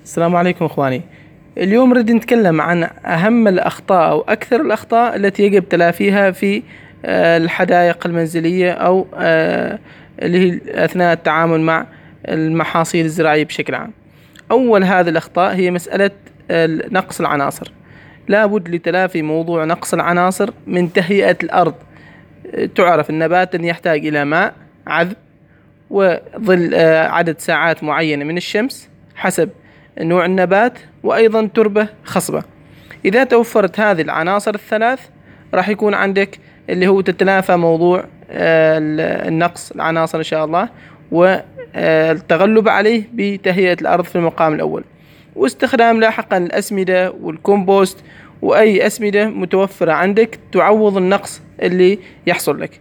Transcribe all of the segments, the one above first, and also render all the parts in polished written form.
السلام عليكم اخواني. اليوم نريد نتكلم عن اهم الاخطاء او اكثر الاخطاء التي يجب تلافيها في الحدائق المنزلية او اللي هي اثناء التعامل مع المحاصيل الزراعية بشكل عام. اول هذه الاخطاء هي مسألة نقص العناصر. لابد لتلافي موضوع نقص العناصر من تهيئة الارض. تعرف النبات أن يحتاج الى ماء عذب وظل عدد ساعات معينة من الشمس حسب نوع النبات، وأيضا تربة خصبة. إذا توفرت هذه العناصر الثلاث راح يكون عندك اللي هو تتلافى موضوع النقص العناصر إن شاء الله، والتغلب عليه بتهيئة الأرض في المقام الأول، واستخدام لاحقا الأسمدة والكومبوست وأي أسمدة متوفرة عندك تعوض النقص اللي يحصل لك.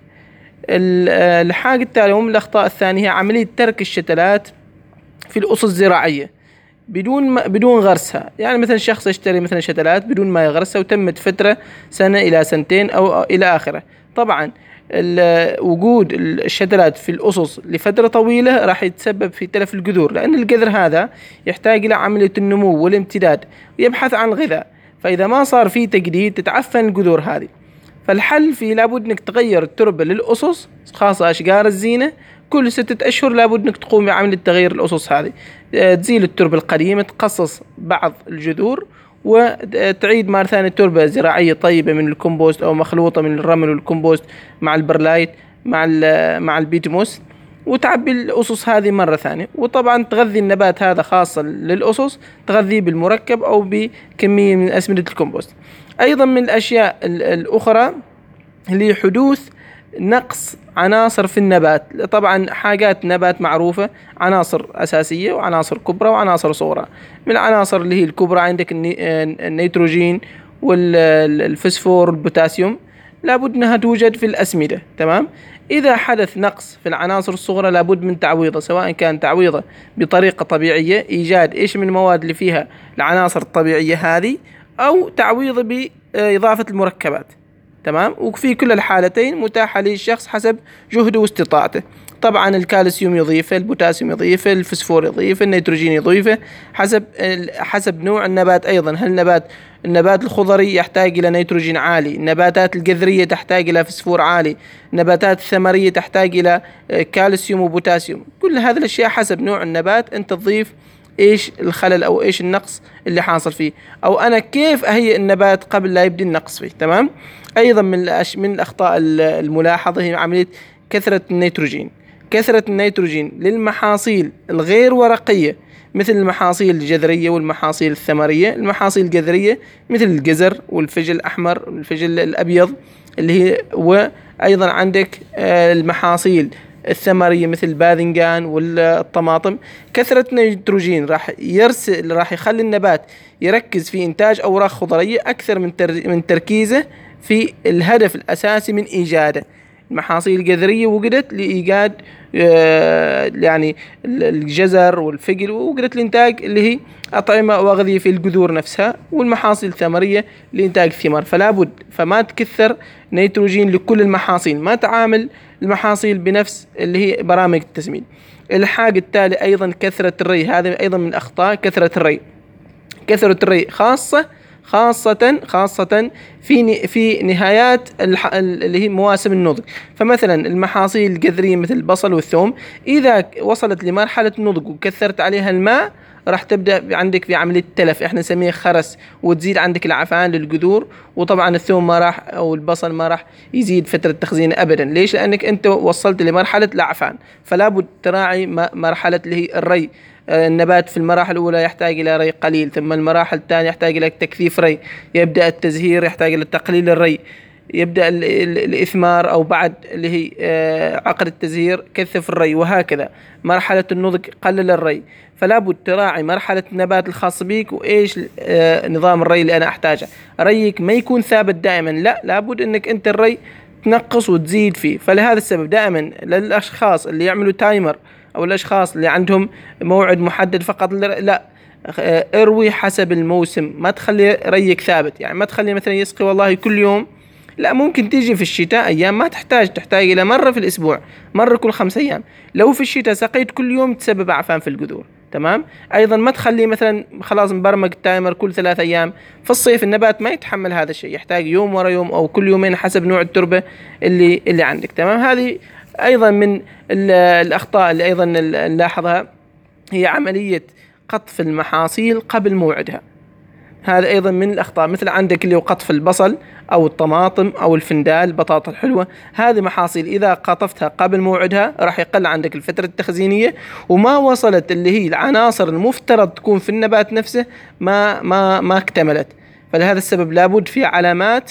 الحاجة التالية ومن الأخطاء الثانية عملية ترك الشتلات في الأسس الزراعية بدون غرسها. يعني مثلا شخص يشتري مثلا شتلات بدون ما يغرسها وتمت فترة سنة إلى سنتين أو إلى آخره. طبعا وجود الشتلات في الأسس لفترة طويلة راح يتسبب في تلف الجذور، لأن الجذر هذا يحتاج إلى عملية النمو والامتداد ويبحث عن الغذاء، فإذا ما صار في تجديد تتعفن الجذور هذه. فالحل فيه لابد انك تغير التربة للأسس، خاصة أشجار الزينة، كل 6 أشهر لابد انك تقوم بعملية تغيير الأسس هذه. تزيل التربة القديمة، تقصص بعض الجذور، وتعيد مرة ثانية تربة زراعية طيبة من الكومبوست أو مخلوطة من الرمل والكومبوست مع البرلايت مع البيتموس، وتعبي الأسس هذه مرة ثانية. وطبعا تغذي النبات هذا خاصة للأسس، تغذيه بالمركب أو بكمية من أسمدة الكومبوست. أيضا من الأشياء الأخرى اللي حدوث نقص عناصر في النبات. طبعا حاجات نبات معروفة، عناصر أساسية وعناصر كبرى وعناصر صغرى. من العناصر اللي هي الكبرى عندك النيتروجين والفسفور والبوتاسيوم، لابد أنها توجد في الأسمدة. تمام. إذا حدث نقص في العناصر الصغرى لابد من تعويضه، سواء كان تعويضه بطريقة طبيعية، إيجاد إيش من المواد اللي فيها العناصر الطبيعية هذه، أو تعويضه بإضافة المركبات. تمام. وفي كل الحالتين متاحة للشخص حسب جهده واستطاعته. طبعا الكالسيوم يضيفه، البوتاسيوم يضيفه، الفسفور يضيفه، النيتروجين يضيفه، حسب نوع النبات. أيضا هل النبات الخضري يحتاج إلى نيتروجين عالي، النباتات الجذرية تحتاج إلى فسفور عالي، النباتات الثمرية تحتاج إلى كالسيوم وبوتاسيوم. كل هذه الأشياء حسب نوع النبات أنت تضيف ايش الخلل او ايش النقص اللي حاصل فيه، او انا كيف اهيئ النبات قبل لا يبدي النقص فيه. تمام. ايضا من الاخطاء الملاحظة هي عملية كثرة النيتروجين للمحاصيل الغير ورقية، مثل المحاصيل الجذرية والمحاصيل الثمرية. المحاصيل الجذرية مثل الجزر والفجل الأحمر والفجل الأبيض اللي هي، وأيضا عندك المحاصيل الثمرية مثل الباذنجان والطماطم. كثرة النيتروجين راح يخلي النبات يركز في إنتاج أوراق خضرية أكثر من تركيزه في الهدف الأساسي من إيجاده. المحاصيل الجذرية وجدت لإيجاد يعني الجزر والفجل، ووجدت الإنتاج اللي هي أطعمة وأغذية في الجذور نفسها، والمحاصيل الثمرية لإنتاج الثمار. فما تكثر نيتروجين لكل المحاصيل، ما تعامل المحاصيل بنفس اللي هي برامج التسميد. الحاجة التالية أيضا كثرة الري. هذا أيضا من أخطاء كثرة الري خاصة في نهايات اللي هي مواسم النضج. فمثلا المحاصيل الجذرية مثل البصل والثوم، إذا وصلت لمرحلة النضج وكثرت عليها الماء راح تبدأ عندك في عملية تلف، احنا نسميه خرس، وتزيد عندك العفان للجذور. وطبعا الثوم ما راح او البصل ما راح يزيد فترة تخزينه ابدا. ليش؟ لانك انت وصلت لمرحلة العفان. فلا بد تراعي مرحلة اللي هي الري. النبات في المراحل الأولى يحتاج إلى ري قليل، ثم المراحل الثانية يحتاج إلى تكثيف ري، يبدأ التزهير يحتاج إلى تقليل الري، يبدأ الإثمار أو بعد اللي هي عقد التزهير كثف الري، وهكذا. مرحلة النضج قلل الري. فلا بد تراعي مرحلة النبات الخاص بيك وإيش نظام الري اللي أنا أحتاجه. ريك ما يكون ثابت دائما، لا بد إنك أنت الري تنقص وتزيد فيه. فلهذا السبب دائما للأشخاص اللي يعملوا تايمر أو الأشخاص اللي عندهم موعد محدد فقط، لا، اروي حسب الموسم. ما تخلي ريك ثابت، يعني ما تخلي مثلا يسقي والله كل يوم، لا. ممكن تيجي في الشتاء أيام ما تحتاج إلى مرة في الأسبوع، مرة كل 5 أيام. لو في الشتاء سقيت كل يوم تسبب أعفان في الجذور. تمام. ايضا ما تخلي مثلا خلاص مبرمج التايمر كل 3 ايام. في الصيف النبات ما يتحمل هذا الشيء، يحتاج يوم ورا يوم او كل يومين حسب نوع التربة اللي عندك. تمام. هذه ايضا من الاخطاء اللي ايضا نلاحظها، هي عملية قطف المحاصيل قبل موعدها. هذا أيضا من الأخطاء. مثل عندك اللي هو قطف البصل أو الطماطم أو الفندال، البطاطا الحلوة، هذه محاصيل إذا قطفتها قبل موعدها راح يقل عندك الفترة التخزينية، وما وصلت اللي هي العناصر المفترض تكون في النبات نفسه ما اكتملت. فلهذا السبب لابد في علامات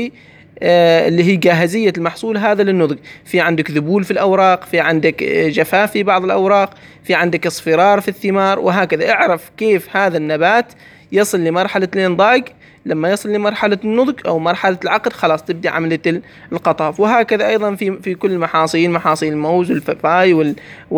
اللي هي جاهزية المحصول هذا للنضج. في عندك ذبول في الأوراق، في عندك جفاف في بعض الأوراق، في عندك اصفرار في الثمار، وهكذا. اعرف كيف هذا النبات يصل لمرحلة الإنضاج. لما يصل لمرحلة النضج أو مرحلة العقد خلاص تبدأ عملية القطاف. وهكذا أيضا في كل المحاصيل، محاصيل الموز والباباي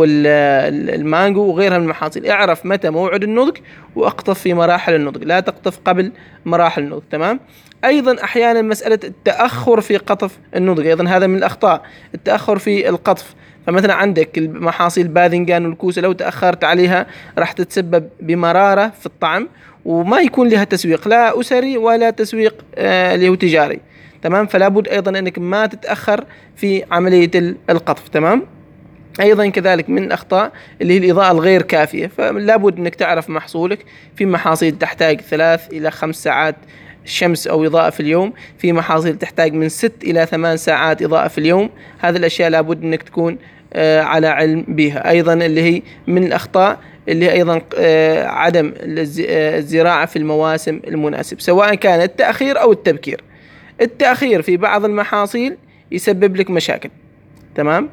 والمانجو وغيرها من المحاصيل. اعرف متى موعد النضج واقطف في مراحل النضج، لا تقطف قبل مراحل النضج. تمام. أيضا أحيانا مسألة التأخر في قطف النضج، أيضا هذا من الأخطاء، التأخر في القطف. فمثلا عندك المحاصيل الباذنجان والكوسة، لو تأخرت عليها راح تتسبب بمرارة في الطعم، وما يكون لها تسويق لا أسري ولا تسويق اللي هو تجاري. تمام. فلا بد أيضا أنك ما تتأخر في عملية القطف. تمام. أيضا كذلك من الأخطاء اللي هي الإضاءة الغير كافية. فلا بد أنك تعرف محصولك. في محاصيل تحتاج 3 إلى 5 ساعات شمس أو إضاءة في اليوم، في محاصيل تحتاج من 6 إلى 8 ساعات إضاءة في اليوم. هذه الأشياء لابد أنك تكون على علم بها. أيضا اللي هي من الأخطاء اللي هي أيضا عدم الزراعة في المواسم المناسبة، سواء كان التأخير أو التبكير. التأخير في بعض المحاصيل يسبب لك مشاكل. تمام.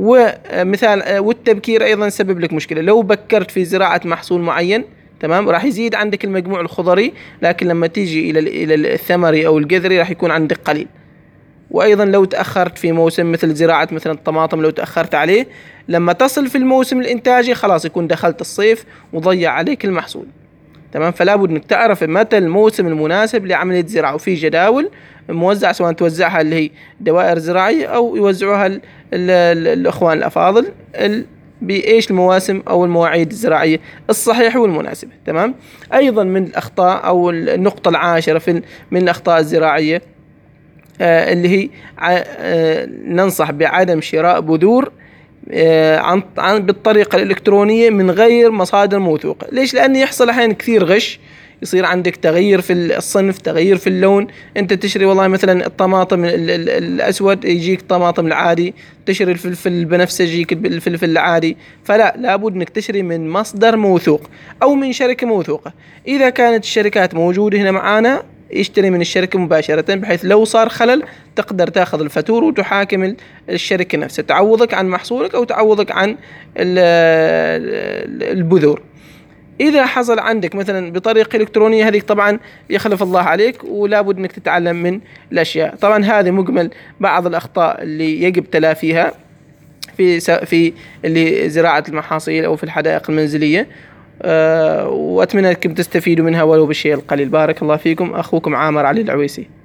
ومثال والتبكير أيضا يسبب لك مشكلة. لو بكرت في زراعة محصول معين، تمام، راح يزيد عندك المجموع الخضري، لكن لما تيجي إلى الثمري أو الجذري راح يكون عندك قليل. وأيضا لو تأخرت في موسم مثل زراعة مثلا الطماطم، لو تأخرت عليه لما تصل في الموسم الإنتاجي خلاص يكون دخلت الصيف وضيع عليك المحصول. تمام. فلا بد انك تعرف متى الموسم المناسب لعملية زراعة، وفي جداول موزع سواء توزعها اللي هي دوائر زراعية أو يوزعوها الأخوان الأفاضل بإيش المواسم أو المواعيد الزراعية الصحيحة والمناسبة. تمام. أيضا من الأخطاء أو النقطة العاشرة من الأخطاء الزراعية اللي هي ننصح بعدم شراء بذور بالطريقة الإلكترونية من غير مصادر موثوقة. ليش؟ لأن يحصل أحيانا كثير غش، يصير عندك تغيير في الصنف، تغيير في اللون. أنت تشتري والله مثلا الطماطم الأسود يجيك طماطم العادي، تشتري الفلفل البنفسجي يجيك الفلفل العادي. فلا، لابد أنك تشتري من مصدر موثوق أو من شركة موثوقة. إذا كانت الشركات موجودة هنا معانا يشتري من الشركة مباشرة، بحيث لو صار خلل تقدر تاخذ الفاتورة وتحاكم الشركة نفسها، تعوضك عن محصولك أو تعوضك عن البذور. إذا حصل عندك مثلا بطريقة إلكترونية، هذه طبعا يخلف الله عليك، ولا بد أنك تتعلم من الأشياء. طبعا هذه مجمل بعض الأخطاء اللي يجب تلافيها في اللي زراعة المحاصيل أو في الحدائق المنزلية. وأتمنى أنكم تستفيدوا منها ولو بالشيء القليل. بارك الله فيكم. أخوكم عامر علي العويسي.